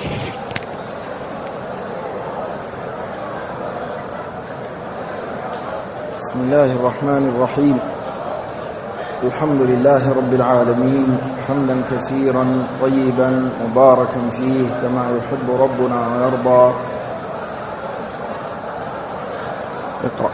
بسم الله الرحمن الرحيم. الحمد لله رب العالمين حمدا كثيرا طيبا مباركا فيه كما يحب ربنا ويرضى. اقرأ.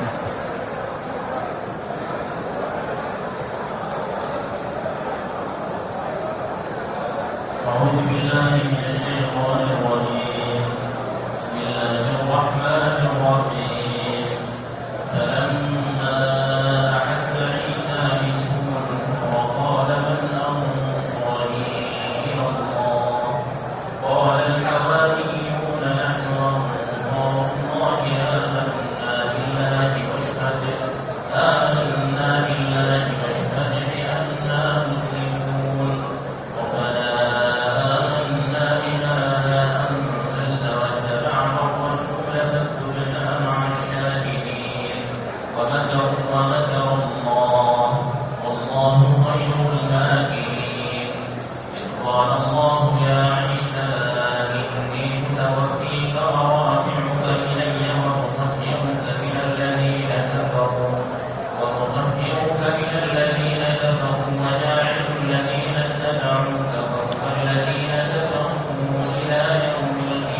أعوذ بالله من الشيطان الرجيم. بسم الله الرحمن الرحيم. فلما أحس عيسى منهم الكفر قال من أنصاري إلى الله؟ قال الحواريون نحن أنصار الله آمنا بالله واشهد بأننا مسلمون. ربنا آمنا بما أنزلت واتبعنا الرسول فاكتبنا مع الشاهدين. ومكر الله والله خير الماكرين. إذ قال الله يا عيسى إني متوفيك ورافعك إلي ومطهرك من الذين كفروا وجاعل الذين اتبعوك فوق الذين كفروا إلى يوم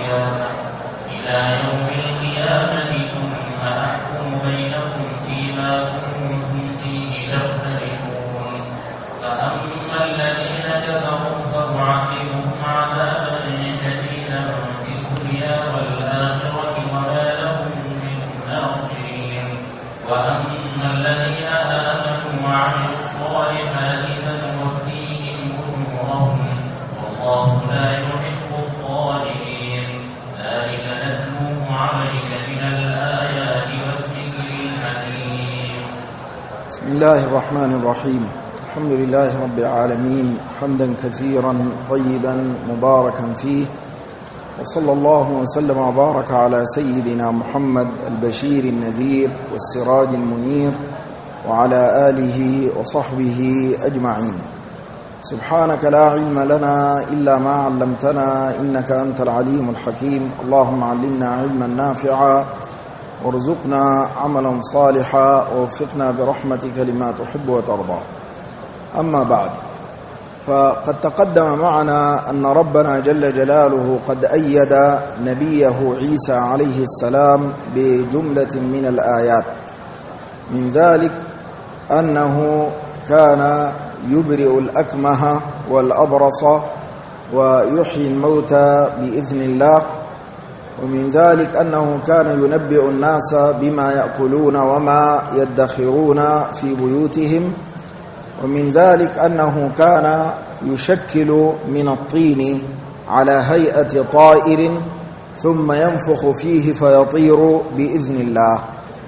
القيامة ثم أحكم بينكم فيما كنتم فيه تختلفون. فأما الذين كفروا فأعذبهم عذابا شديدا في الدنيا والآخرة وما لهم من ناصرين. وأما الذين آمنوا وعملوا الصالحات فنوفيهم أجورهم والله لا يحب الظالمين. ذلك نتلوه عليك من الآيات والذكر الحكيم. بسم الله الرحمن الرحيم. الحمد لله رب العالمين حمدا كثيرا طيبا مباركا فيه، وصلى الله وسلم وبارك على سيدنا محمد البشير النذير والسراج المنير وعلى آله وصحبه أجمعين. سبحانك لا علم لنا إلا ما علمتنا إنك أنت العليم الحكيم. اللهم علمنا علما نافعا وارزقنا عملا صالحا ووفقنا برحمتك لما تحب وترضى. أما بعد، فقد تقدم معنا أن ربنا جل جلاله قد أيد نبيه عيسى عليه السلام بجملة من الآيات، من ذلك أنه كان يبرئ الأكمه والأبرص ويحيي الموتى بإذن الله، ومن ذلك أنه كان ينبئ الناس بما يأكلون وما يدخرون في بيوتهم، ومن ذلك أنه كان يشكل من الطين على هيئة طائر ثم ينفخ فيه فيطير بإذن الله.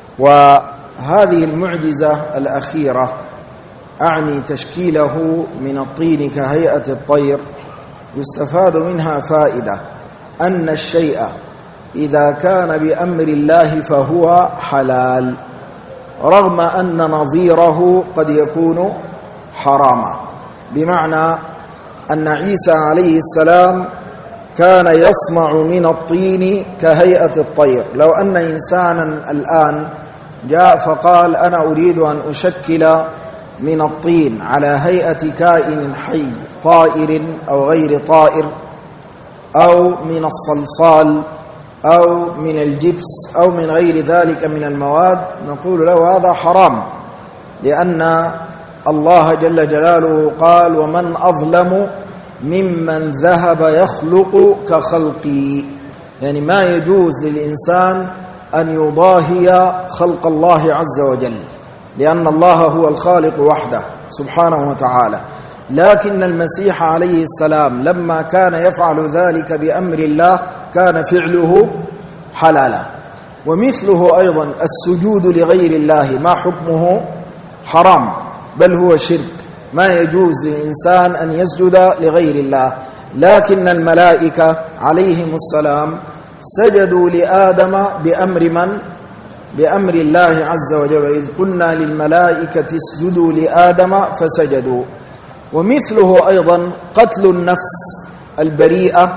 وهذه المعجزة الأخيرة أعني تشكيله من الطين كهيئة الطير، يستفاد منها فائدة أن الشيء إذا كان بأمر الله فهو حلال، رغم أن نظيره قد يكون حراما. بمعنى أن عيسى عليه السلام كان يصنع من الطين كهيئة الطير. لو أن إنسانا الآن جاء فقال أنا أريد أن أشكل من الطين على هيئة كائن حي طائر أو غير طائر، أو من الصلصال أو من الجبس أو من غير ذلك من المواد، نقول له هذا حرام، لأن الله جل جلاله قال ومن أظلم ممن ذهب يخلق كخلقي. يعني ما يجوز للإنسان أن يضاهي خلق الله عز وجل، لأن الله هو الخالق وحده سبحانه وتعالى. لكن المسيح عليه السلام لما كان يفعل ذلك بأمر الله كان فعله حلالا. ومثله أيضا السجود لغير الله، ما حكمه؟ حرام، بل هو شرك، ما يجوز للإنسان أن يسجد لغير الله. لكن الملائكة عليهم السلام سجدوا لآدم بأمر من؟ بأمر الله عز وجل، إذ قلنا للملائكة اسجدوا لآدم فسجدوا. ومثله أيضا قتل النفس البريئة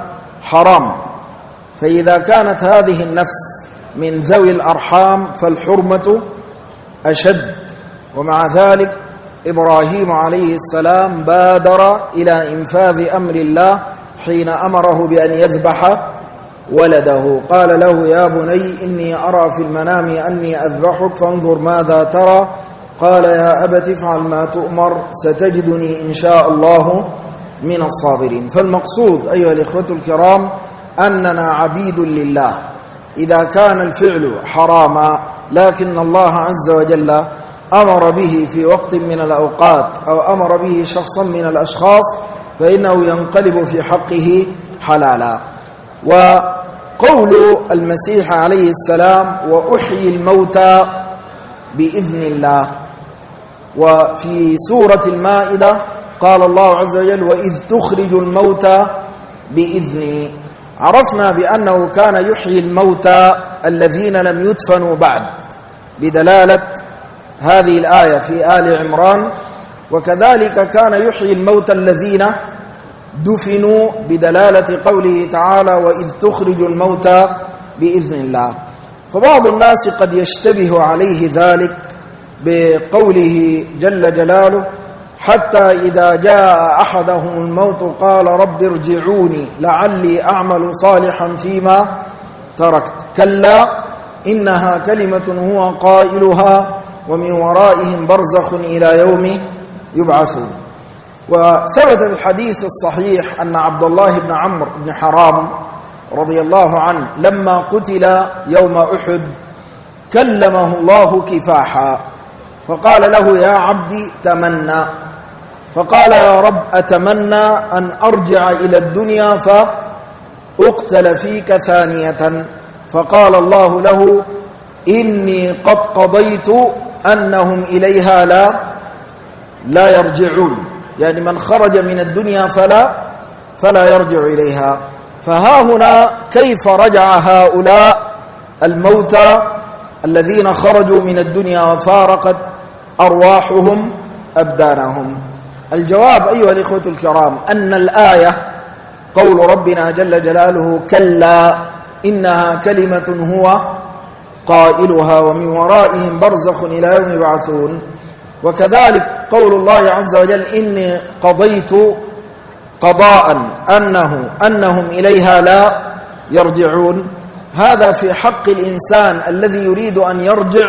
حرام. فإذا كانت هذه النفس من ذوي الأرحام فالحرمة أشد. ومع ذلك إبراهيم عليه السلام بادر إلى إنفاذ أمر الله حين أمره بأن يذبح ولده. قال له: يا بني إني أرى في المنام أني أذبحك فانظر ماذا ترى. قال: يا أبت افعل ما تؤمر ستجدني إن شاء الله من الصابرين. فالمقصود أيها الإخوة الكرام أننا عبيد لله. إذا كان الفعل حراما لكن الله عز وجل أمر به في وقت من الأوقات أو أمر به شخصا من الأشخاص فإنه ينقلب في حقه حلالا. وقول المسيح عليه السلام: وأحيي الموتى بإذن الله. وفي سورة المائدة قال الله عز وجل: وإذ تخرج الموتى بإذني. عرفنا بأنه كان يحيي الموتى الذين لم يدفنوا بعد بدلالة هذه الآية في آل عمران، وكذلك كان يحيي الموتى الذين دفنوا بدلالة قوله تعالى: وإذ تخرج الموتى بإذن الله. فبعض الناس قد يشتبه عليه ذلك بقوله جل جلاله: حتى إذا جاء أحدهم الموت قال رب ارجعوني لعلي أعمل صالحا فيما تركت. كلا إنها كلمة هو قائلها ومن ورائهم برزخ إلى يوم يبعثون. وثبت الحديث الصحيح أن عبد الله بن عمرو بن حرام رضي الله عنه لما قتل يوم أحد كلمه الله كفاحا فقال له: يا عبدي تمنى. فقال: يا رب أتمنى أن أرجع إلى الدنيا فأقتل فيك ثانية. فقال الله له: إني قد قضيت أنهم إليها لا يرجعون، يعني من خرج من الدنيا فلا يرجع إليها. فها هنا كيف رجع هؤلاء الموتى الذين خرجوا من الدنيا وفارقت أرواحهم أبدانهم؟ الجواب أيها الإخوة الكرام أن الآية قول ربنا جل جلاله: كلا إنها كلمة هو قائلها ومن ورائهم برزخ إلى يوم يبعثون. وكذلك قول الله عز وجل: إني قضيت قضاء أنهم إليها لا يرجعون. هذا في حق الإنسان الذي يريد أن يرجع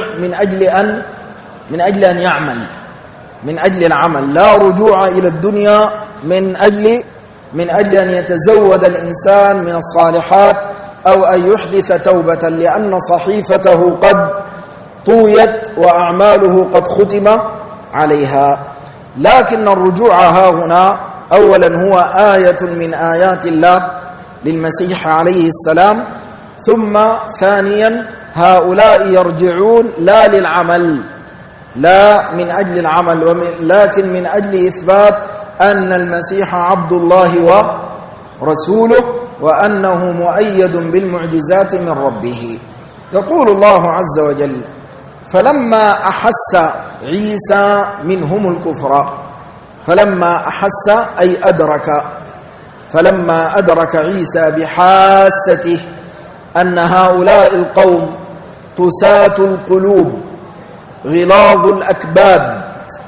من أجل أن يعمل، من أجل العمل، لا رجوع إلى الدنيا من أجل أن يتزود الإنسان من الصالحات أو أن يحدث توبة، لأن صحيفته قد طويت وأعماله قد ختم عليها. لكن الرجوع ها هنا أولا هو آية من آيات الله للمسيح عليه السلام، ثم ثانيا هؤلاء يرجعون لا للعمل، لا من أجل العمل، لكن من أجل إثبات أن المسيح عبد الله ورسوله وأنه مؤيد بالمعجزات من ربه. يقول الله عز وجل: فلما أحس عيسى منهم الكفر. فلما أحس أي أدرك، فلما أدرك عيسى بحاسته أن هؤلاء القوم قساة القلوب غلاظ الأكباد،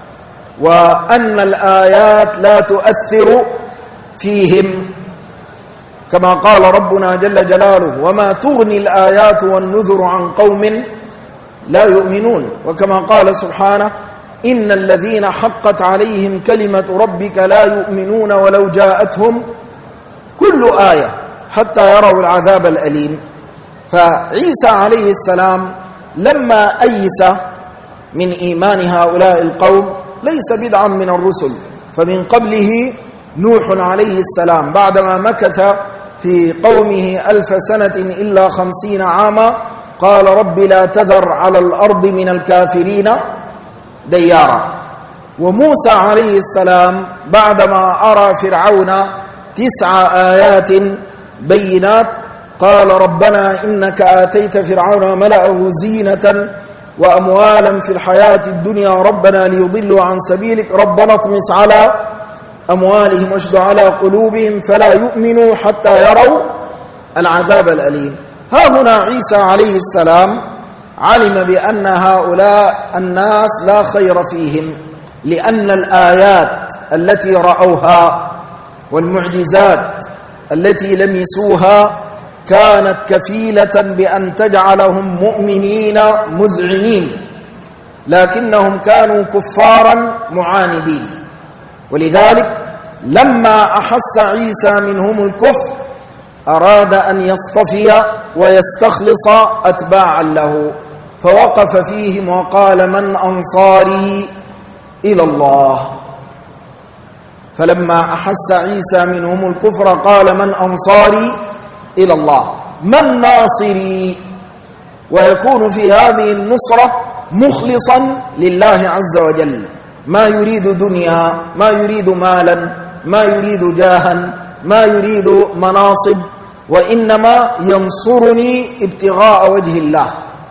وأن الآيات لا تؤثر فيهم، كما قال ربنا جل جلاله: وما تغني الآيات والنذر عن قوم لا يؤمنون. وكما قال سبحانه: إن الذين حقت عليهم كلمة ربك لا يؤمنون ولو جاءتهم كل آية حتى يروا العذاب الأليم. فعيسى عليه السلام لما أيس من إيمان هؤلاء القوم ليس بدعا من الرسل، فمن قبله نوح عليه السلام بعدما مكث في قومه 1000 سنة إلا 50 عاما قال: رب لا تذر على الأرض من الكافرين ديارا. وموسى عليه السلام بعدما أرى فرعون 9 آيات بينات قال: ربنا إنك آتيت فرعون وملأه زينة وأموالا في الحياة الدنيا ربنا ليضلوا عن سبيلك ربنا اطمس على أموالهم واشدد على قلوبهم فلا يؤمنوا حتى يروا العذاب الأليم. ها هنا عيسى عليه السلام علم بأن هؤلاء الناس لا خير فيهم، لأن الآيات التي رأوها والمعجزات التي لمسوها كانت كفيلة بأن تجعلهم مؤمنين مذعنين، لكنهم كانوا كفارا معاندين. ولذلك لما أحس عيسى منهم الكفر أراد أن يصطفي ويستخلص أتباعا له، فوقف فيهم وقال: من أنصاري إلى الله؟ فلما أحس عيسى منهم الكفر قال: من أنصاري إلى الله؟ من ناصري؟ ويكون في هذه النصرة مخلصا لله عز وجل، ما يريد دنيا، ما يريد مالا، ما يريد جاها، ما يريد مناصب، وإنما ينصرني ابتغاء وجه الله.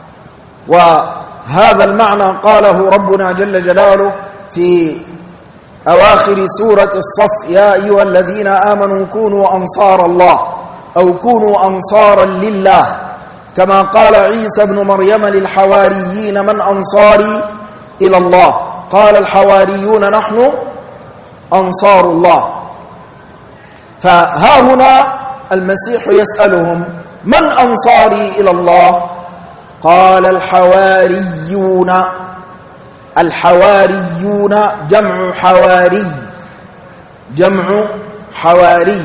وهذا المعنى قاله ربنا جل جلاله في أواخر سورة الصف: يا أيها الذين آمنوا كونوا أنصار الله أو كونوا أنصارا لله، كما قال عيسى بن مريم للحواريين: من أنصاري إلى الله؟ قال الحواريون: نحن أنصار الله. فها هنا المسيح يسألهم: من أنصاري إلى الله؟ قال الحواريون. الحواريون جمع حواري، جمع حواري،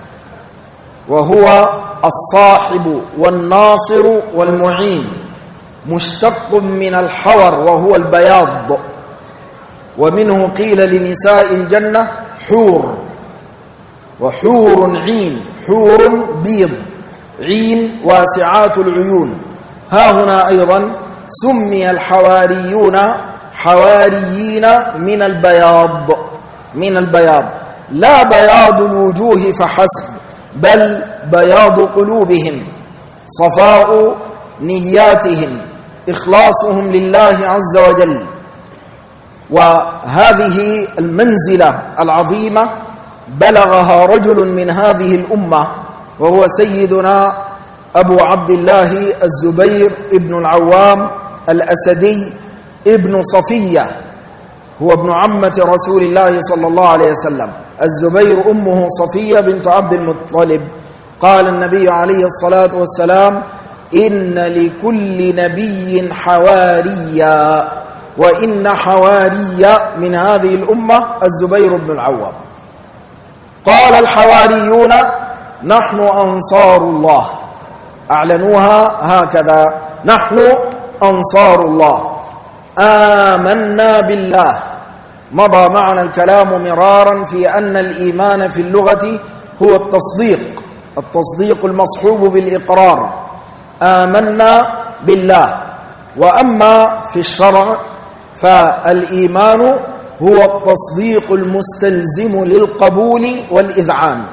وهو الصاحب والناصر والمعين، مشتق من الحور وهو البياض، ومنه قيل لنساء الجنة حور، وحور عين، حور بيض، عين واسعات العيون. ها هنا أيضا سمي الحواريون حواريين من البياض، من البياض، لا بياض الوجوه فحسب، بل بياض قلوبهم، صفاء نياتهم، إخلاصهم لله عز وجل. وهذه المنزلة العظيمة بلغها رجل من هذه الأمة، وهو سيدنا أبو عبد الله الزبير ابن العوام الأسدي ابن صفية، هو ابن عمة رسول الله صلى الله عليه وسلم. الزبير أمه صفية بنت عبد المطلب. قال النبي عليه الصلاة والسلام: إن لكل نبي حواريا، وإن حواريا من هذه الأمة الزبير بن العوام. قال الحواريون: نحن أنصار الله، أعلنوها هكذا: نحن أنصار الله، آمنا بالله. مضى معنا الكلام مرارا في أن الإيمان في اللغة هو التصديق، التصديق المصحوب بالإقرار، آمنا بالله. وأما في الشرع فالإيمان هو التصديق المستلزم للقبول والإذعان،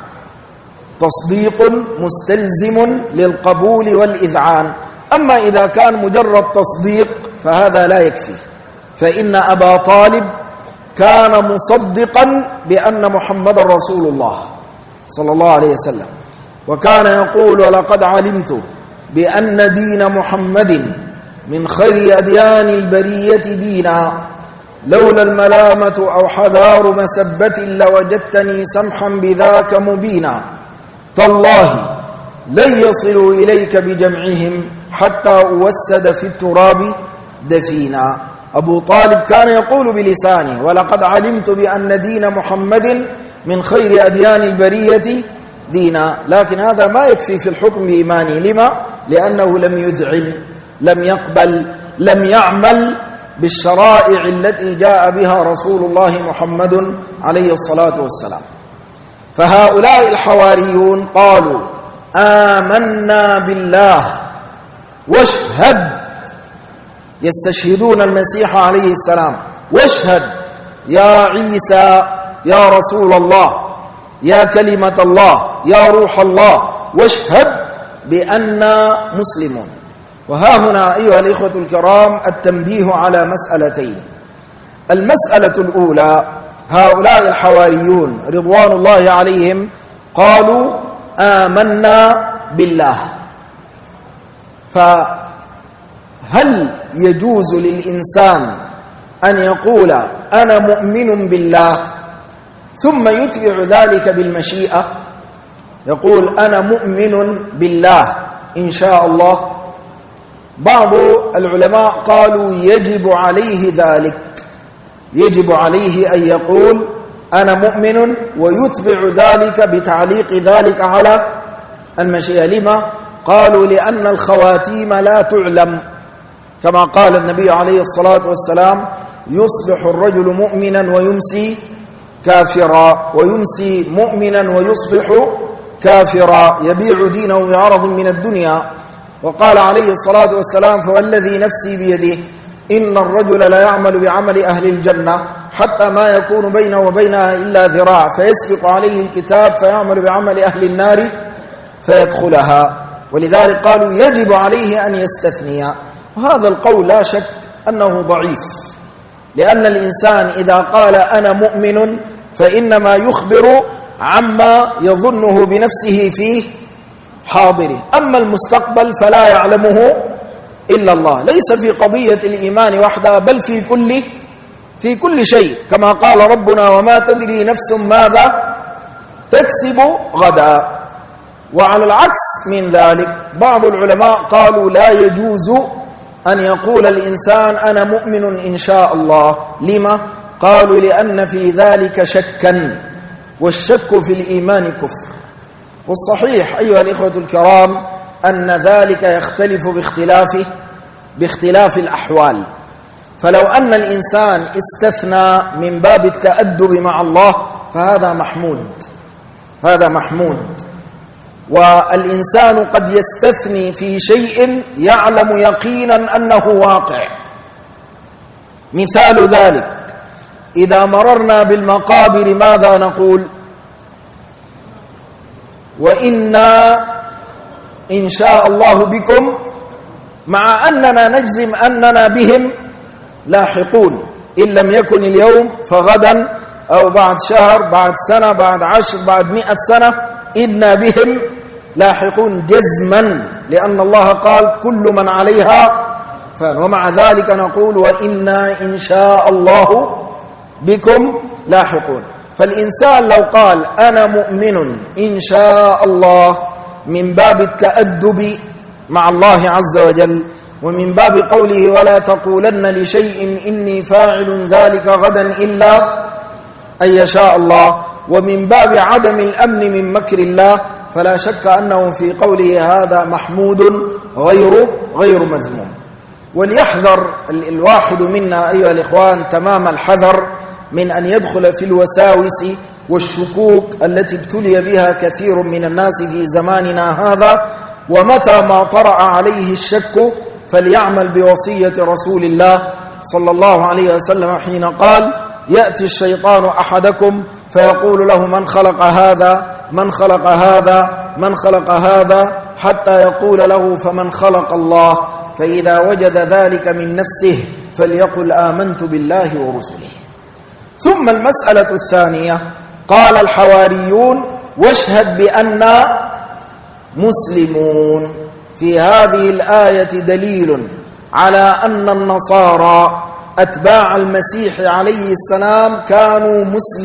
تصديق مستلزم للقبول والإذعان. أما إذا كان مجرد تصديق فهذا لا يكفي، فإن أبا طالب كان مصدقا بأن محمد رسول الله صلى الله عليه وسلم، وكان يقول: ولقد علمت بأن دين محمد من خير أديان البرية دينا، لولا الملامة أو حذار مسبة لوجدتني سمحا بذاك مبينا، تالله لن يصلوا إليك بجمعهم حتى أوسد في التراب دفينا. أبو طالب كان يقول بلسانه: ولقد علمت بأن دين محمد من خير أديان البرية دينا، لكن هذا ما يكفي في الحكم بإيمانه. لما؟ لأنه لم يذعن، لم يقبل، لم يعمل بالشرائع التي جاء بها رسول الله محمد عليه الصلاة والسلام. فهؤلاء الحواريون قالوا: آمنا بالله واشهد، يستشهدون المسيح عليه السلام: واشهد يا عيسى يا رسول الله، يا كلمة الله، يا روح الله، واشهد بأننا مسلمون. وها هنا أيها الإخوة الكرام التنبيه على مسألتين. المسألة الأولى: هؤلاء الحواريون رضوان الله عليهم قالوا: آمنا بالله. فهل يجوز للإنسان أن يقول أنا مؤمن بالله ثم يتبع ذلك بالمشيئة؟ يقول أنا مؤمن بالله إن شاء الله. بعض العلماء قالوا يجب عليه ذلك، يجب عليه أن يقول أنا مؤمن ويتبع ذلك بتعليق ذلك على المشيئة. لما؟ قالوا لأن الخواتيم لا تعلم، كما قال النبي عليه الصلاة والسلام يصبح الرجل مؤمنا ويمسي كافرا، ويمسي مؤمنا ويصبح كافرا، يبيع دينه بعرض من الدنيا. وقال عليه الصلاة والسلام فوالذي نفسي بيده إن الرجل لا يعمل بعمل أهل الجنة حتى ما يكون بينه وبينها إلا ذراع فيسبق عليه الكتاب فيعمل بعمل أهل النار فيدخلها. ولذلك قالوا يجب عليه أن يستثني. وهذا القول لا شك أنه ضعيف، لأن الإنسان إذا قال أنا مؤمن فإنما يخبر عما يظنه بنفسه فيه حاضره، أما المستقبل فلا يعلمه إلا الله. ليس في قضية الإيمان وحدها بل في كل شيء، كما قال ربنا وما تدري نفس ماذا تكسب غدا. وعلى العكس من ذلك بعض العلماء قالوا لا يجوز أن يقول الإنسان أنا مؤمن إن شاء الله. لما؟ قالوا لأن في ذلك شكا، والشك في الإيمان كفر. والصحيح أيها الإخوة الكرام أن ذلك يختلف باختلاف الأحوال. فلو أن الإنسان استثنى من باب التأدب مع الله فهذا محمود، هذا محمود. والإنسان قد يستثني في شيء يعلم يقينا أنه واقع. مثال ذلك إذا مررنا بالمقابر ماذا نقول؟ وإنا إن شاء الله بكم، مع أننا نجزم أننا بهم لاحقون، إن لم يكن اليوم فغدا أو بعد شهر بعد سنة بعد 10 بعد 100 سنة إنا بهم لاحقون جزما، لأن الله قال كل من عليها فان. ومع ذلك نقول وإنا إن شاء الله بكم لاحقون. فالإنسان لو قال أنا مؤمن إن شاء الله من باب التأدب مع الله عز وجل، ومن باب قوله ولا تقولن لشيء إني فاعل ذلك غدا إلا أن يشاء الله، ومن باب عدم الأمن من مكر الله، فلا شك أنه في قوله هذا محمود غير مذموم. وليحذر الواحد منا أيها الإخوان تمام الحذر من أن يدخل في الوساوس والشكوك التي ابتلي بها كثير من الناس في زماننا هذا. ومتى ما طرأ عليه الشك فليعمل بوصية رسول الله صلى الله عليه وسلم حين قال يأتي الشيطان أحدكم فيقول له من خلق هذا من خلق هذا من خلق هذا، حتى يقول له فمن خلق الله، فإذا وجد ذلك من نفسه فليقل آمنت بالله ورسله. ثم المسألة الثانية قال الحواريون واشهد بأننا مسلمون. في هذه الآية دليل على أن النصارى أتباع المسيح عليه السلام كانوا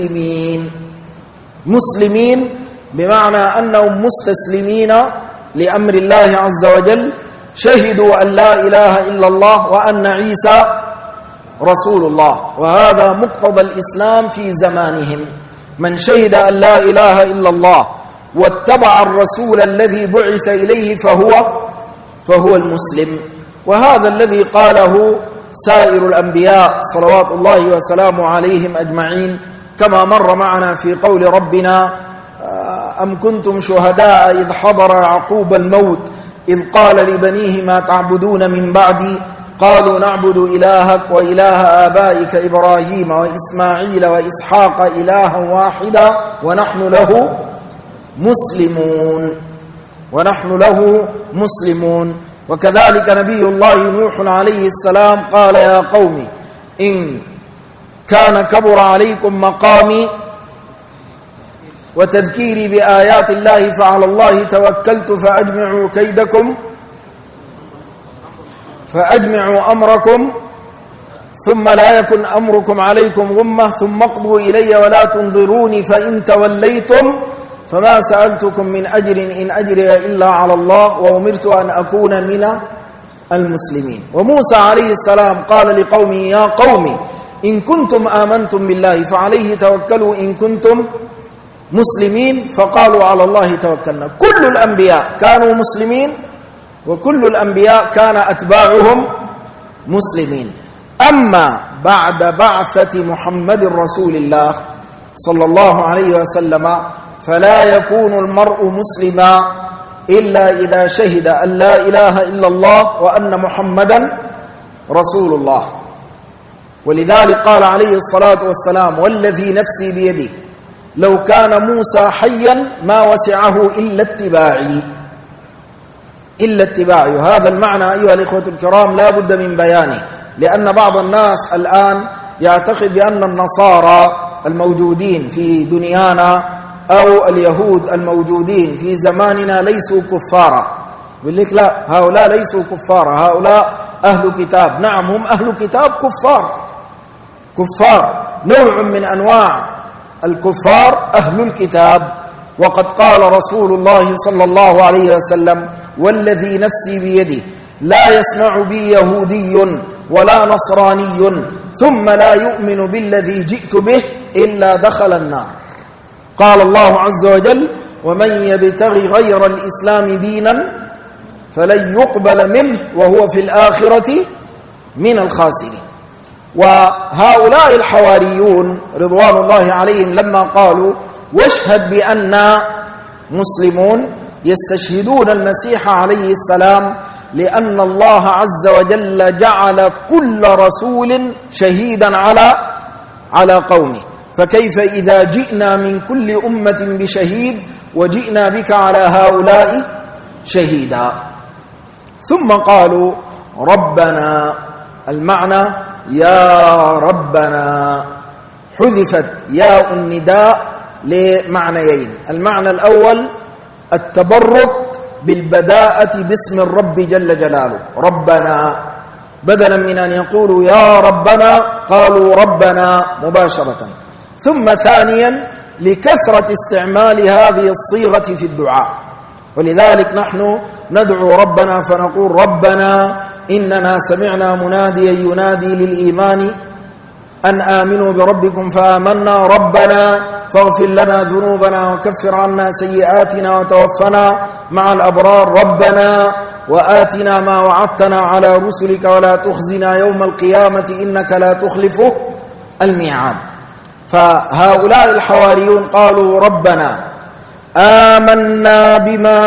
مسلمين بمعنى أنهم مستسلمين لأمر الله عز وجل، شهدوا أن لا إله إلا الله وأن عيسى رسول الله. وهذا مقتضى الإسلام في زمانهم، من شهد أن لا إله إلا الله واتبع الرسول الذي بعث إليه فهو المسلم. وهذا الذي قاله سائر الأنبياء صلوات الله وسلامه عليهم أجمعين، كما مر معنا في قول ربنا أم كنتم شهداء إذ حضر يعقوب الموت إذ قال لبنيه ما تعبدون من بعدي قالوا نعبد إلهك وإله آبائك إبراهيم وإسماعيل وإسحاق إلها واحدا ونحن له مسلمون. وكذلك نبي الله نوح عليه السلام قال يا قوم إن كان كبر عليكم مقامي وتذكيري بآيات الله فعلى الله توكلت فأجمعوا أمركم ثم لا يكن أمركم عليكم غمة ثم اقضوا إلي ولا تنظروني فإن توليتم فما سألتكم من أجر إن أجري إلا على الله وأمرت أن أكون من المسلمين. وموسى عليه السلام قال لقومه يا قوم إن كنتم آمنتم بالله فعليه توكلوا إن كنتم مسلمين فقالوا على الله توكلنا. كل الأنبياء كانوا مسلمين وكل الأنبياء كان أتباعهم مسلمين. أما بعد بعثة محمد رسول الله صلى الله عليه وسلم فلا يكون المرء مسلما إلا إذا شهد أن لا إله إلا الله وأن محمدا رسول الله. ولذلك قال عليه الصلاة والسلام والذي نفسي بيده لو كان موسى حيا ما وسعه إلا اتباعي. هذا المعنى أيها الإخوة الكرام لا بد من بيانه، لأن بعض الناس الآن يعتقد بأن النصارى الموجودين في دنيانا أو اليهود الموجودين في زماننا ليسوا كفارا. يقول لك لا، هؤلاء ليسوا كفارا، هؤلاء أهل كتاب. نعم هم أهل كتاب كفار، نوع من أنواع الكفار أهل الكتاب. وقد قال رسول الله صلى الله عليه وسلم والذي نفسي بيده لا يسمع بي يهودي ولا نصراني ثم لا يؤمن بالذي جئت به إلا دخل النار. قال الله عز وجل ومن يبتغي غير الإسلام دينا فلن يقبل منه وهو في الآخرة من الخاسرين. وهؤلاء الحواريون رضوان الله عليهم لما قالوا واشهد بأننا مسلمون يستشهدون المسيح عليه السلام، لأن الله عز وجل جعل كل رسول شهيدا على قومه، فكيف إذا جئنا من كل أمة بشهيد وجئنا بك على هؤلاء شهيدا. ثم قالوا ربنا، المعنى يا ربنا، حذفت ياء النداء لمعنيين. المعنى الأول التبرك بالبداءة باسم الرب جل جلاله ربنا، بدلا من أن يقولوا يا ربنا قالوا ربنا مباشرة. ثم ثانيا لكثرة استعمال هذه الصيغة في الدعاء، ولذلك نحن ندعو ربنا فنقول ربنا إننا سمعنا مناديا ينادي للإيمان أن آمنوا بربكم فآمنا ربنا فاغفر لنا ذنوبنا وكفر عنا سيئاتنا وتوفنا مع الأبرار ربنا وآتنا ما وعدتنا على رسلك ولا تخزنا يوم القيامة إنك لا تخلف الميعاد. فهؤلاء الحواريون قالوا ربنا آمنا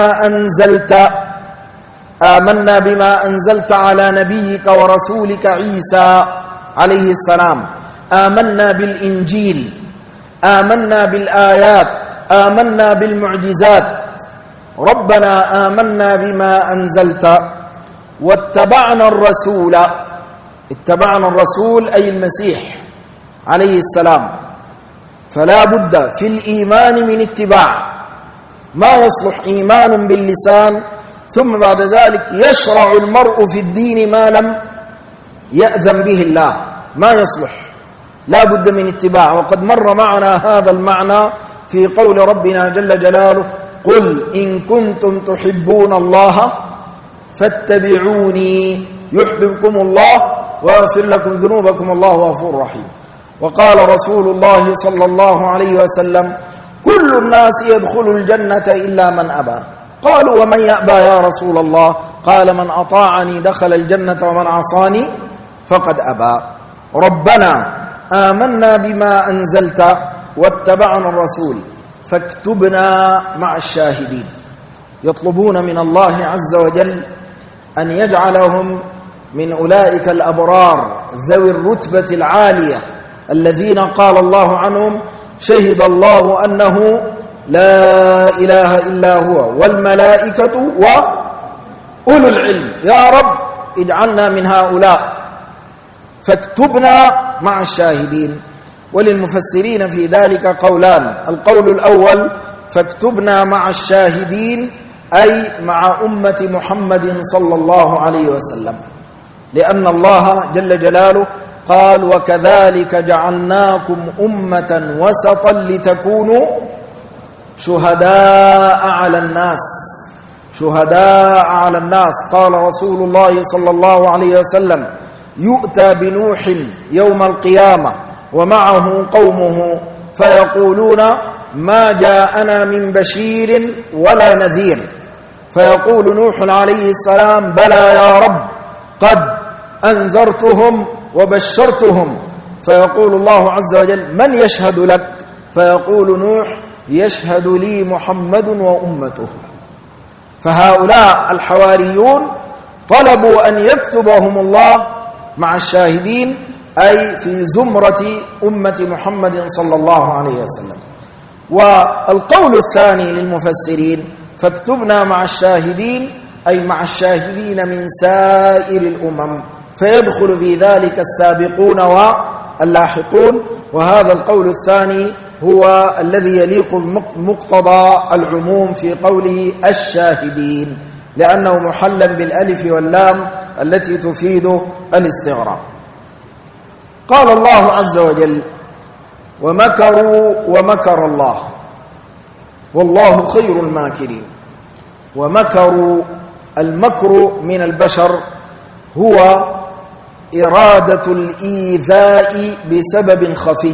بما أنزلت على نبيك ورسولك عيسى عليه السلام، آمنا بالإنجيل، آمنا بالآيات، آمنا بالمعجزات، ربنا آمنا بما أنزلت واتبعنا الرسول. اتبعنا الرسول أي المسيح عليه السلام. فلا بد في الإيمان من اتباع، ما يصلح إيمان باللسان ثم بعد ذلك يشرع المرء في الدين ما لم يأذن به الله، ما يصلح، لا بد من اتباع. وقد مر معنا هذا المعنى في قول ربنا جل جلاله قل إن كنتم تحبون الله فاتبعوني يحببكم الله ويغفر لكم ذنوبكم الله غفور رحيم. وقال رسول الله صلى الله عليه وسلم كل الناس يدخل الجنة إلا من أبى. قالوا ومن يأبى يا رسول الله؟ قال من أطاعني دخل الجنة ومن عصاني فقد أبى. ربنا آمنا بما أنزلت واتبعنا الرسول فاكتبنا مع الشاهدين. يطلبون من الله عز وجل أن يجعلهم من أولئك الأبرار ذوي الرتبة العالية الذين قال الله عنهم شهد الله أنه لا إله إلا هو والملائكة وأولو العلم. يا رب اجعلنا من هؤلاء فاكتبنا مع الشاهدين. وللمفسرين في ذلك قولان. القول الأول: فاكتبنا مع الشاهدين، أي مع أمة محمد صلى الله عليه وسلم، لأن الله جل جلاله قال: وكذلك جعلناكم أمة وسطا لتكونوا شهداء على الناس. شهداء على الناس. قال رسول الله صلى الله عليه وسلم: يؤتى بنوح يوم القيامة ومعه قومه فيقولون: ما جاءنا من بشير ولا نذير. فيقول نوح عليه السلام: بلى يا رب، قد أنذرتهم وبشرتهم. فيقول الله عز وجل: من يشهد لك؟ فيقول نوح: يشهد لي محمد وأمته. فهؤلاء الحواريون طلبوا أن يكتبهم الله مع الشاهدين، أي في زمرة أمة محمد صلى الله عليه وسلم. والقول الثاني للمفسرين: فاكتبنا مع الشاهدين، أي مع الشاهدين من سائر الأمم، فيدخل في ذلك السابقون واللاحقون. وهذا القول الثاني هو الذي يليق بمقتضى العموم في قوله الشاهدين، لأنه محلا بالألف واللام التي تفيد الاستغراق. قال الله عز وجل: ومكروا ومكر الله والله خير الماكرين. ومكروا، المكر من البشر هو إرادة الإيذاء بسبب خفي.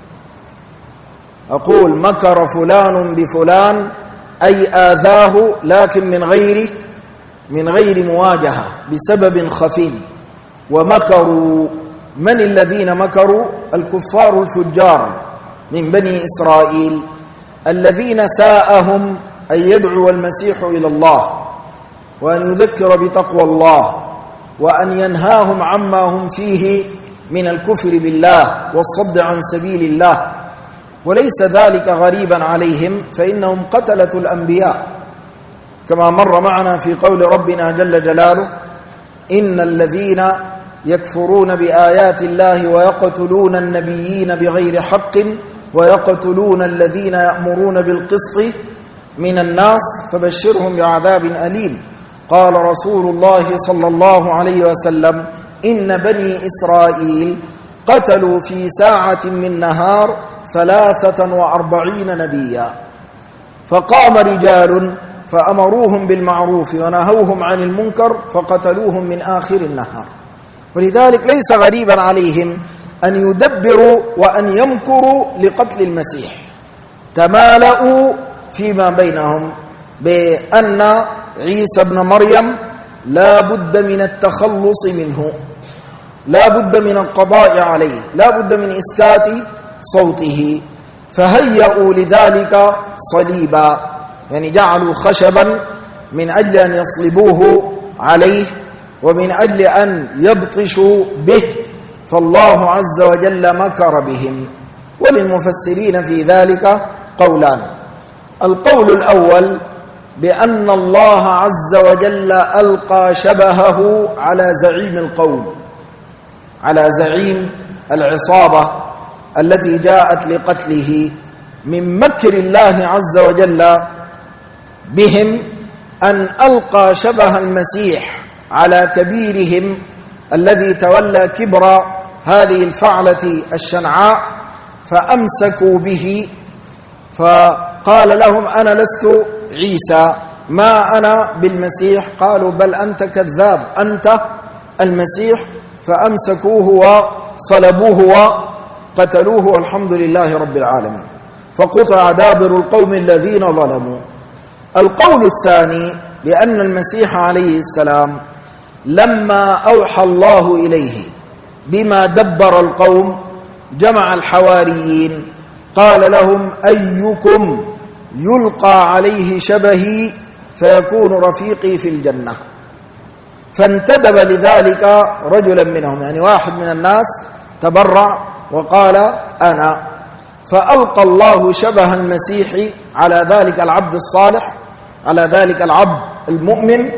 أقول: مكر فلان بفلان، أي آذاه، لكن من غير مواجهة، بسبب خفي. ومكروا، من الذين مكروا؟ الكفار الفجار من بني إسرائيل، الذين ساءهم أن يدعو المسيح إلى الله، وأن يذكر بتقوى الله، وأن ينهاهم عما هم فيه من الكفر بالله والصد عن سبيل الله. وليس ذلك غريبا عليهم، فإنهم قتلة الأنبياء، كما مر معنا في قول ربنا جل جلاله: إن الذين يكفرون بآيات الله ويقتلون النبيين بغير حق ويقتلون الذين يأمرون بالقسط من الناس فبشرهم بعذاب أليم. قال رسول الله صلى الله عليه وسلم: إن بني إسرائيل قتلوا في ساعة من نهار 43 نبيا، فقام رجال فأمروهم بالمعروف ونهوهم عن المنكر فقتلوهم من آخر النهار. ولذلك ليس غريبا عليهم أن يدبروا وأن يمكروا لقتل المسيح. تمالؤوا فيما بينهم بأن عيسى ابن مريم لا بد من التخلص منه، لا بد من القضاء عليه، لا بد من إسكات صوته، فهيئوا لذلك صليبا، يعني جعلوا خشبا من أجل أن يصلبوه عليه ومن أجل أن يبطشوا به. فالله عز وجل مكر بهم. وللمفسرين في ذلك قولان. القول الأول بأن الله عز وجل ألقى شبهه على زعيم القوم، على زعيم العصابة التي جاءت لقتله، من مكر الله عز وجل بهم أن ألقى شبه المسيح على كبيرهم الذي تولى كبر هذه الفعلة الشنعاء، فأمسكوا به، فقال لهم: أنا لست عيسى، ما أنا بالمسيح. قالوا: بل أنت كذاب، أنت المسيح. فأمسكوه وصلبوه وقتلوه، والحمد لله رب العالمين. فقطع دابر القوم الذين ظلموا. القول الثاني بأن المسيح عليه السلام لما أوحى الله إليه بما دبر القوم جمع الحواريين، قال لهم: أيكم يلقى عليه شبهي فيكون رفيقي في الجنة. فانتدب لذلك رجلا منهم، يعني واحد من الناس تبرع وقال: أنا. فألقى الله شبه المسيح على ذلك العبد الصالح، على ذلك العبد المؤمن،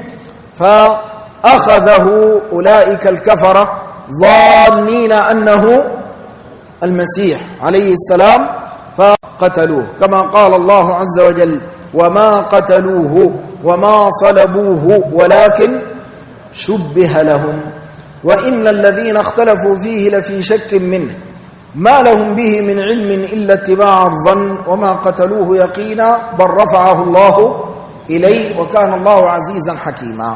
فأخذه أولئك الكفرة ظانين المسيح عليه السلام فقتلوه، كما قال الله عز وجل: وما قتلوه وما صلبوه ولكن شبه لهم وإن الذين اختلفوا فيه لفي شك منه ما لهم به من علم إلا اتباع الظن وما قتلوه يقينا بل رفعه الله إليه وكان الله عزيزا حكيما.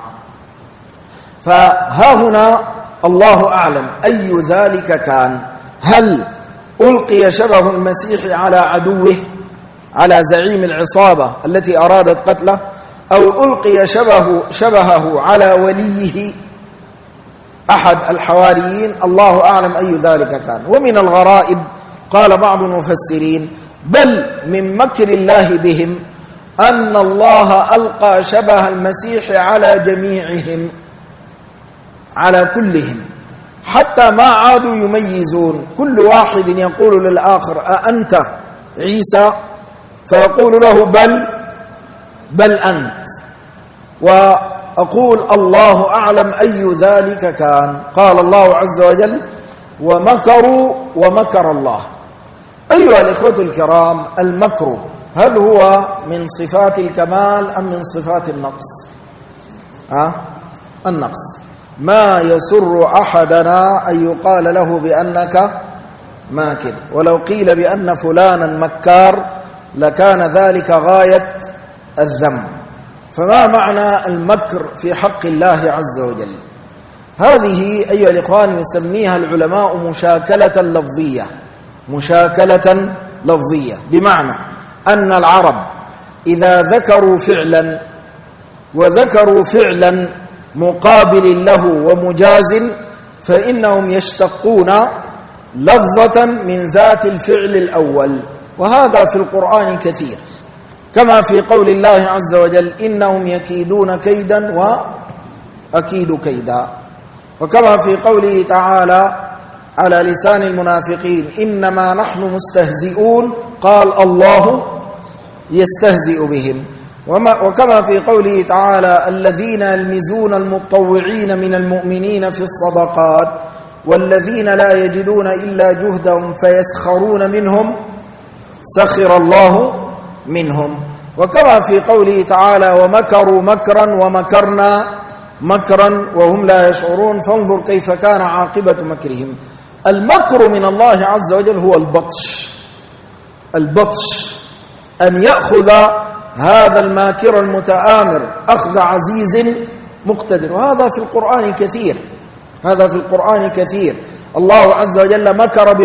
فها هنا الله أعلم أي ذلك كان، هل ألقي شبه المسيح على عدوه، على زعيم العصابة التي أرادت قتله، أو ألقي شبهه على وليه أحد الحواريين؟ الله أعلم أي ذلك كان. ومن الغرائب قال بعض المفسرين: بل من مكر الله بهم أن الله ألقى شبه المسيح على جميعهم، على كلهم، حتى ما عادوا يميزون، كل واحد يقول للآخر: أأنت عيسى؟ فيقول له: بل أنت. وأقول الله أعلم أي ذلك كان. قال الله عز وجل: ومكروا ومكر الله. أيها الإخوة الكرام، المكر هل هو من صفات الكمال أم من صفات النقص؟ النقص. ما يسر أحدنا أن يقال له بأنك ماكر، ولو قيل بأن فلانا مكار لكان ذلك غاية الذم. فما معنى المكر في حق الله عز وجل؟ هذه أيها الإخوان يسميها العلماء مشاكلة لفظية. مشاكلة لفظية بمعنى أن العرب إذا ذكروا فعلا وذكروا فعلا مقابل له ومجاز فإنهم يشتقون لفظة من ذات الفعل الأول، وهذا في القرآن كثير، كما في قول الله عز وجل: إنهم يكيدون كيدا وأكيد كيدا، وكما في قوله تعالى على لسان المنافقين: إنما نحن مستهزئون، قال الله يستهزئ بهم. وكما في قوله تعالى: الذين يلمزون المتطوعين من المؤمنين في الصدقات والذين لا يجدون إلا جهدهم فيسخرون منهم سخر الله منهم. وكما في قوله تعالى: ومكروا مكرا ومكرنا مكرا وهم لا يشعرون فانظر كيف كان عاقبة مكرهم. المكر من الله عز وجل هو البطش، أن يأخذ هذا الماكر المتآمر أخذ عزيز مقتدر، وهذا في القرآن كثير. هذا في القرآن كثير. الله عز وجل مكر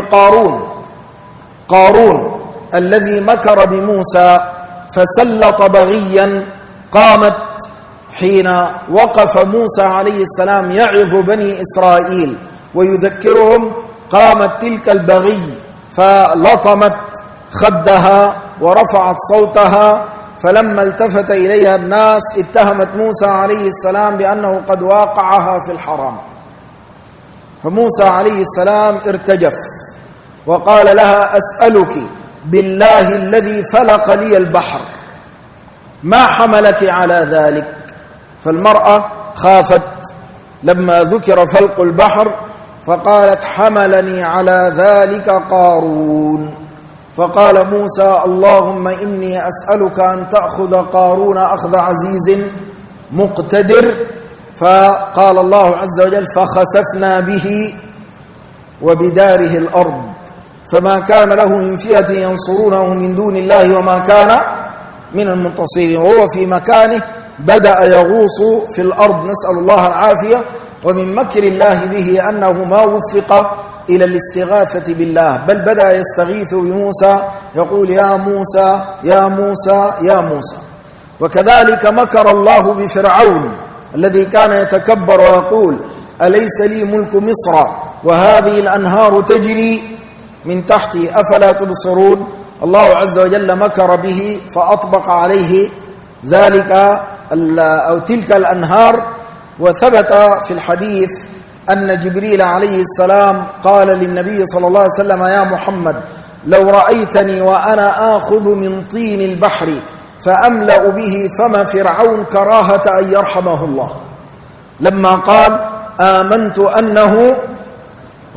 قارون الذي مكر بموسى فسلط بغيا، قامت حين وقف موسى عليه السلام يعظ بني إسرائيل ويذكرهم، قامت تلك البغي فلطمت خدها ورفعت صوتها، فلما التفت إليها الناس اتهمت موسى عليه السلام بأنه قد واقعها في الحرام، فموسى عليه السلام ارتجف وقال لها: أسألك بالله الذي فلق لي البحر ما حملك على ذلك؟ فالمرأة خافت لما ذكر فلق البحر فقالت: حملني على ذلك قارون. فقال موسى: اللهم إني أسألك أن تأخذ قارون أخذ عزيز مقتدر. فقال الله عز وجل: فخسفنا به وبداره الأرض فما كان له من فئة ينصرونه من دون الله وما كان من المنتصرين. وهو في مكانه بدأ يغوص في الأرض، نسأل الله العافية. ومن مكر الله به أنه ما وفق إلى الاستغاثة بالله، بل بدأ يستغيث بموسى يقول: يا موسى يا موسى يا موسى. وكذلك مكر الله بفرعون الذي كان يتكبر ويقول: أليس لي ملك مصر وهذه الأنهار تجري من تحتي أفلا تبصرون. الله عز وجل مكر به فأطبق عليه ذلك أو تلك الأنهار. وثبت في الحديث أن جبريل عليه السلام قال للنبي صلى الله عليه وسلم: يا محمد لو رأيتني وأنا آخذ من طين البحر فأملأ به فم فرعون كراهة أن يرحمه الله، لما قال: آمنت أنه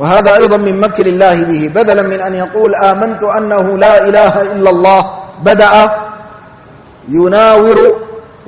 وهذا أيضا من مكر الله به. بدلا من أن يقول آمنت أنه لا إله إلا الله، بدأ يناور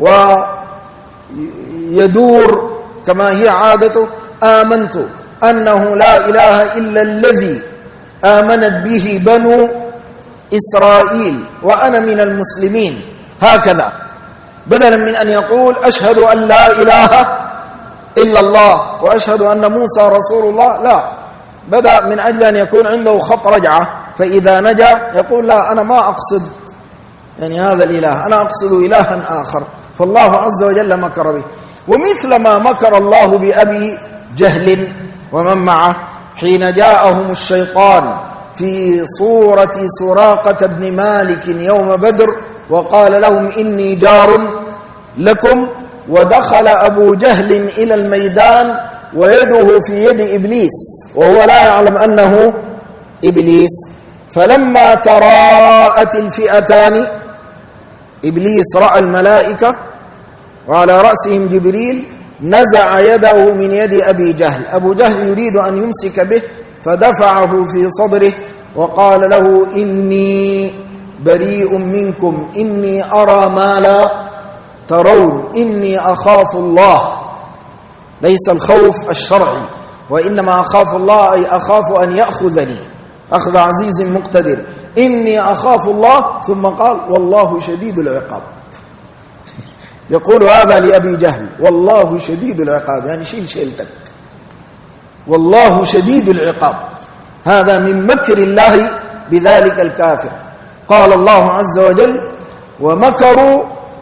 ويدور كما هي عادته: آمنت أنه لا إله إلا الذي آمنت به بنو إسرائيل وأنا من المسلمين. هكذا بدلا من أن يقول أشهد أن لا إله إلا الله وأشهد أن موسى رسول الله، لا، بدأ من أجل أن يكون عنده خط رجعة، فإذا نجا يقول لا، أنا ما أقصد يعني هذا الإله، أنا أقصد إلها آخر. فالله عز وجل مكر به. ومثل ما مكر الله بأبي جهل ومن معه حين جاءهم الشيطان في صورة سراقة بن مالك يوم بدر وقال لهم إني جار لكم، ودخل أبو جهل إلى الميدان ويده في يد إبليس وهو لا يعلم أنه إبليس. فلما تراءت الفئتان، إبليس رأى الملائكة وعلى رأسهم جبريل، نزع يده من يد أبي جهل. أبو جهل يريد أن يمسك به فدفعه في صدره وقال له إني بريء منكم، إني أرى ما لا ترون، إني أخاف الله. ليس الخوف الشرعي، وإنما أخاف الله أي أخاف أن يأخذني أخذ عزيز مقتدر. إني أخاف الله، ثم قال والله شديد العقاب. يقول هذا لأبي جهل، والله شديد العقاب، يعني شيل شيلتك، والله شديد العقاب. هذا من مكر الله بذلك الكافر. قال الله عز وجل ومكروا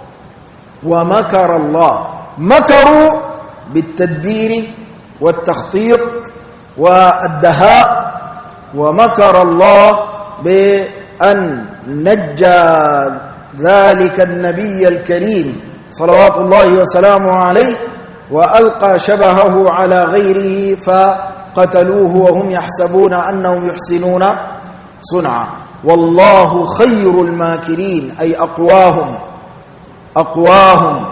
ومكر الله. مكروا بالتدبير والتخطيط والدهاء، ومكر الله بأن نجى ذلك النبي الكريم صلوات الله وسلامه عليه وألقى شبهه على غيره فقتلوه وهم يحسبون أنهم يحسنون صنعا. والله خير الماكرين، أي أقواهم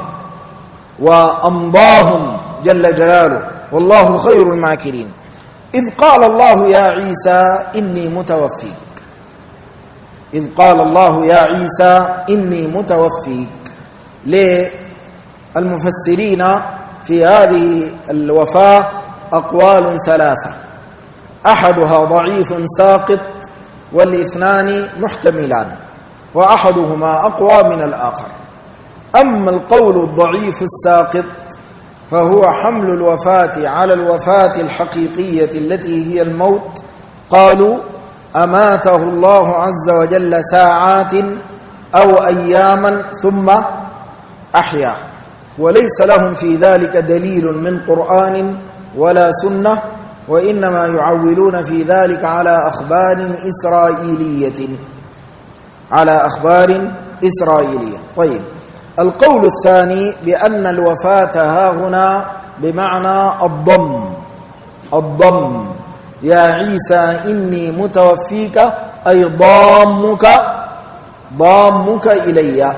وأمضاهم جل جلاله، والله خير الماكرين. إذ قال الله يا عيسى إني متوفيك، إذ قال الله يا عيسى إني متوفيك. للمفسرين في هذه الوفاة أقوال ثلاثة، أحدها ضعيف ساقط والاثنان محتملان، وأحدهما أقوى من الآخر. أما القول الضعيف الساقط فهو حمل الوفاة على الوفاة الحقيقية التي هي الموت. قالوا أماته الله عز وجل ساعات أو أياما ثم أحيا، وليس لهم في ذلك دليل من قرآن ولا سنة، وإنما يعولون في ذلك على أخبار إسرائيلية. طيب، القول الثاني بأن الوفاة ها هنا بمعنى الضم. يا عيسى إني متوفيك أي ضامك إلي.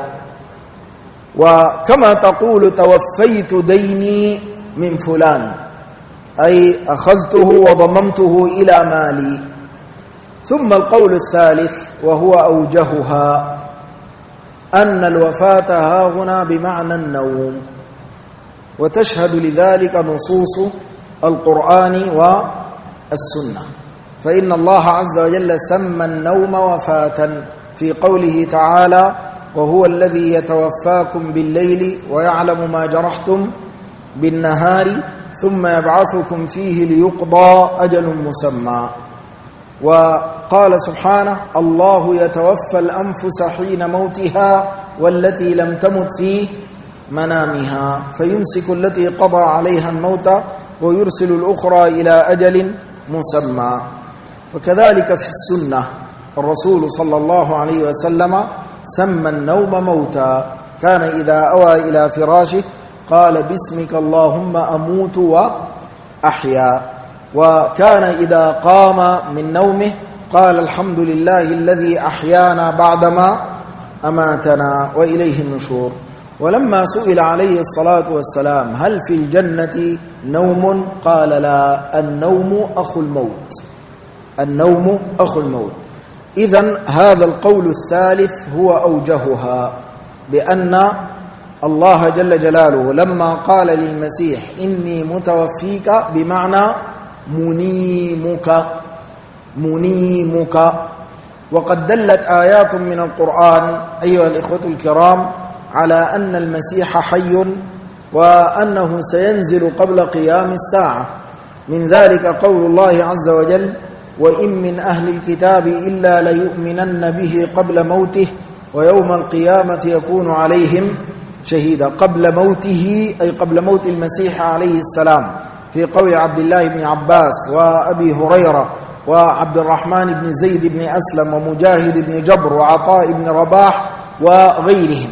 وكما تقول توفيت ديني من فلان، أي أخذته وضممته إلى مالي. ثم القول الثالث وهو أوجهها أن الوفاة ها هنا بمعنى النوم، وتشهد لذلك نصوص القرآن والسنة. فإن الله عز وجل سمى النوم وفاة في قوله تعالى وهو الذي يتوفاكم بالليل ويعلم ما جرحتم بالنهار ثم يبعثكم فيه ليقضى أجل مسمى. وقال سبحانه الله يتوفى الأنفس حين موتها والتي لم تمت في منامها فيمسك التي قضى عليها الموت ويرسل الأخرى إلى أجل مسمى. وكذلك في السنة الرسول صلى الله عليه وسلم سمى النوم موتا، كان إذا أوى إلى فراشه قال باسمك اللهم أموت وأحيا، وكان إذا قام من نومه قال الحمد لله الذي أحيانا بعدما أماتنا وإليه النشور. ولما سئل عليه الصلاة والسلام هل في الجنة نوم؟ قال لا، النوم أخو الموت، النوم أخو الموت. إذن هذا القول الثالث هو أوجهها، بأن الله جل جلاله لما قال للمسيح إني متوفيك بمعنى منيمك، منيمك. وقد دلت آيات من القرآن أيها الإخوة الكرام على أن المسيح حي وأنه سينزل قبل قيام الساعة. من ذلك قول الله عز وجل وإن من أهل الكتاب إلا ليؤمنن به قبل موته ويوم القيامة يكون عليهم شهيدا. قبل موته أي قبل موت المسيح عليه السلام، في قول عبد الله بن عباس وأبي هريرة وعبد الرحمن بن زيد بن أسلم ومجاهد بن جبر وعطاء بن رباح وغيرهم،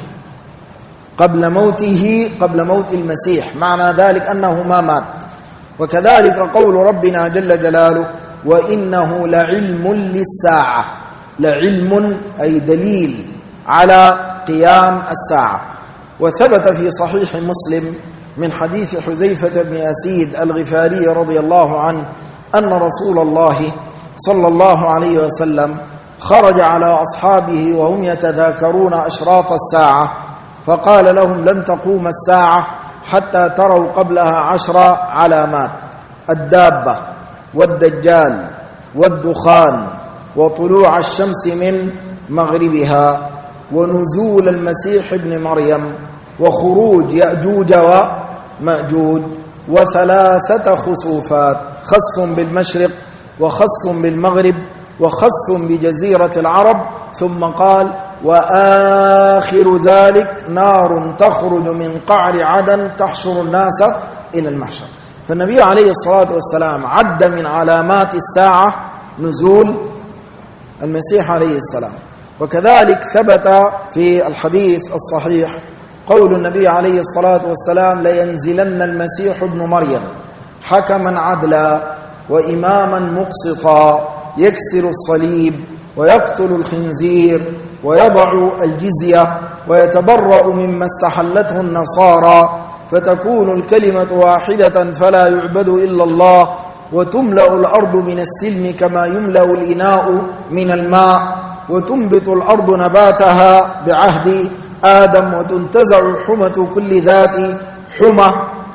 قبل موته، قبل موت المسيح، معنى ذلك أنه ما مات. وكذلك قول ربنا جل جلاله وإنه لعلم للساعة، لعلم أي دليل على قيام الساعة. وثبت في صحيح مسلم من حديث حذيفة بن أسيد الغفاري رضي الله عنه أن رسول الله صلى الله عليه وسلم خرج على أصحابه وهم يتذاكرون أشراط الساعة، فقال لهم لن تقوم الساعة حتى تروا قبلها 10 علامات: الدابة والدجال والدخان وطلوع الشمس من مغربها ونزول المسيح ابن مريم وخروج يأجوج ومأجوج وثلاثة خسوفات، خسف بالمشرق وخسف بالمغرب وخسف بجزيرة العرب. ثم قال وآخر ذلك نار تخرج من قعر عدن تحشر الناس إلى المحشر. فالنبي عليه الصلاة والسلام عد من علامات الساعة نزول المسيح عليه السلام. وكذلك ثبت في الحديث الصحيح قول النبي عليه الصلاة والسلام لينزلن المسيح ابن مريم حكما عدلا وإماما مقسطا يكسر الصليب ويقتل الخنزير ويضع الجزية ويتبرأ مما استحلته النصارى، فتكون الكلمة واحدة فلا يعبد إلا الله، وتملأ الأرض من السلم كما يملأ الإناء من الماء، وتنبت الأرض نباتها بعهد آدم، وتنتزع حمة كل ذات حمى.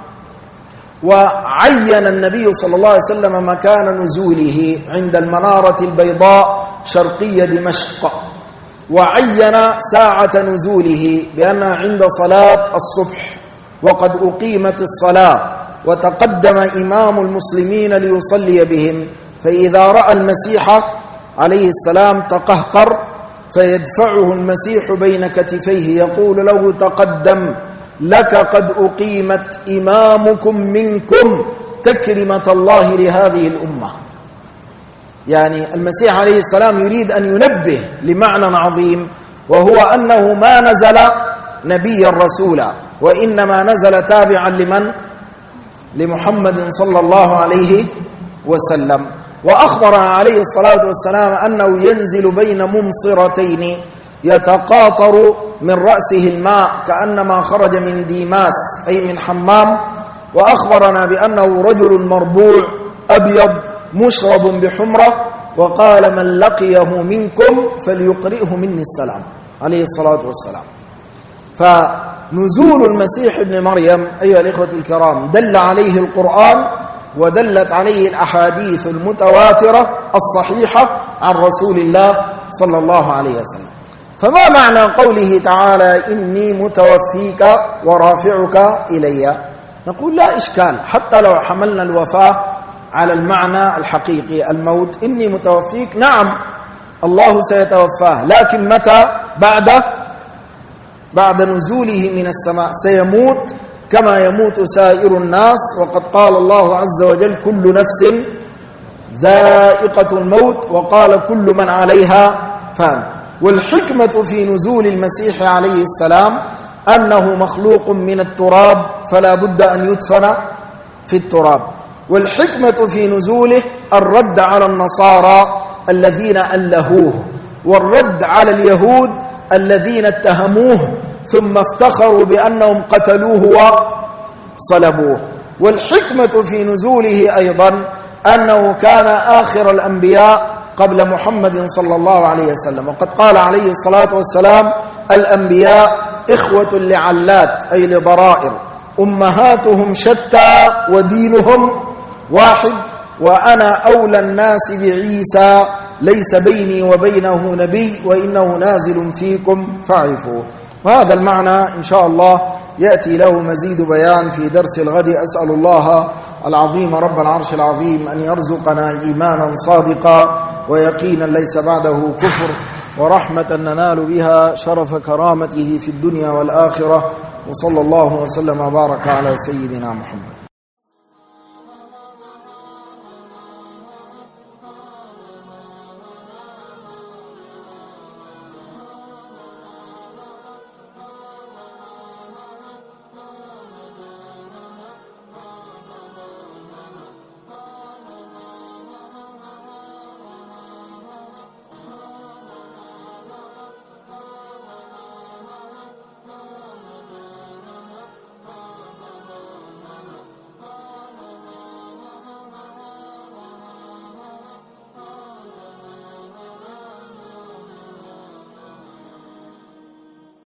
وعين النبي صلى الله عليه وسلم مكان نزوله عند المنارة البيضاء شرقي دمشق، وعين ساعة نزوله بأنها عند صلاة الصبح وقد أقيمت الصلاة وتقدم إمام المسلمين ليصلي بهم، فإذا رأى المسيح عليه السلام تقهقر فيدفعه المسيح بين كتفيه يقول له تقدم لك قد أقيمت إمامكم منكم تكرمة الله لهذه الأمة. يعني المسيح عليه السلام يريد أن ينبه لمعنى عظيم، وهو أنه ما نزل نبيا رسولا، وإنما نزل تابعا لمن؟ لمحمد صلى الله عليه وسلم. وأخبر عليه الصلاة والسلام أنه ينزل بين ممصرتين يتقاطر من رأسه الماء كأنما خرج من ديماس أي من حمام. وأخبرنا بأنه رجل مربوع أبيض مشرب بحمرة، وقال من لقيه منكم فليقرئه مني السلام عليه الصلاة والسلام. فنزول المسيح ابن مريم أيها الإخوة الكرام دل عليه القرآن ودلت عليه الأحاديث المتواترة الصحيحة عن رسول الله صلى الله عليه وسلم. فما معنى قوله تعالى إني متوفيك ورافعك إلي؟ نقول لا إشكال، حتى لو حملنا الوفاة على المعنى الحقيقي الموت، إني متوفيك، نعم الله سيتوفاه، لكن متى؟ بعد نزوله من السماء سيموت كما يموت سائر الناس. وقد قال الله عز وجل كل نفس ذائقة الموت، وقال كل من عليها فان. والحكمة في نزول المسيح عليه السلام أنه مخلوق من التراب فلا بد أن يدفن في التراب. والحكمة في نزوله الرد على النصارى الذين ألهوه، والرد على اليهود الذين اتهموه ثم افتخروا بأنهم قتلوه وصلبوه. والحكمة في نزوله أيضا أنه كان آخر الأنبياء قبل محمد صلى الله عليه وسلم، وقد قال عليه الصلاة والسلام: الأنبياء إخوة لعلات، أي لضرائر، أمهاتهم شتى ودينهم واحد، وأنا أولى الناس بعيسى، ليس بيني وبينه نبي وإنه نازل فيكم فاعرفوه. وهذا المعنى إن شاء الله يأتي له مزيد بيان في درس الغد. أسأل الله العظيم رب العرش العظيم أن يرزقنا إيمانا صادقا ويقينا ليس بعده كفر، ورحمة ننال بها شرف كرامته في الدنيا والآخرة. وصلى الله وسلم وبارك على سيدنا محمد.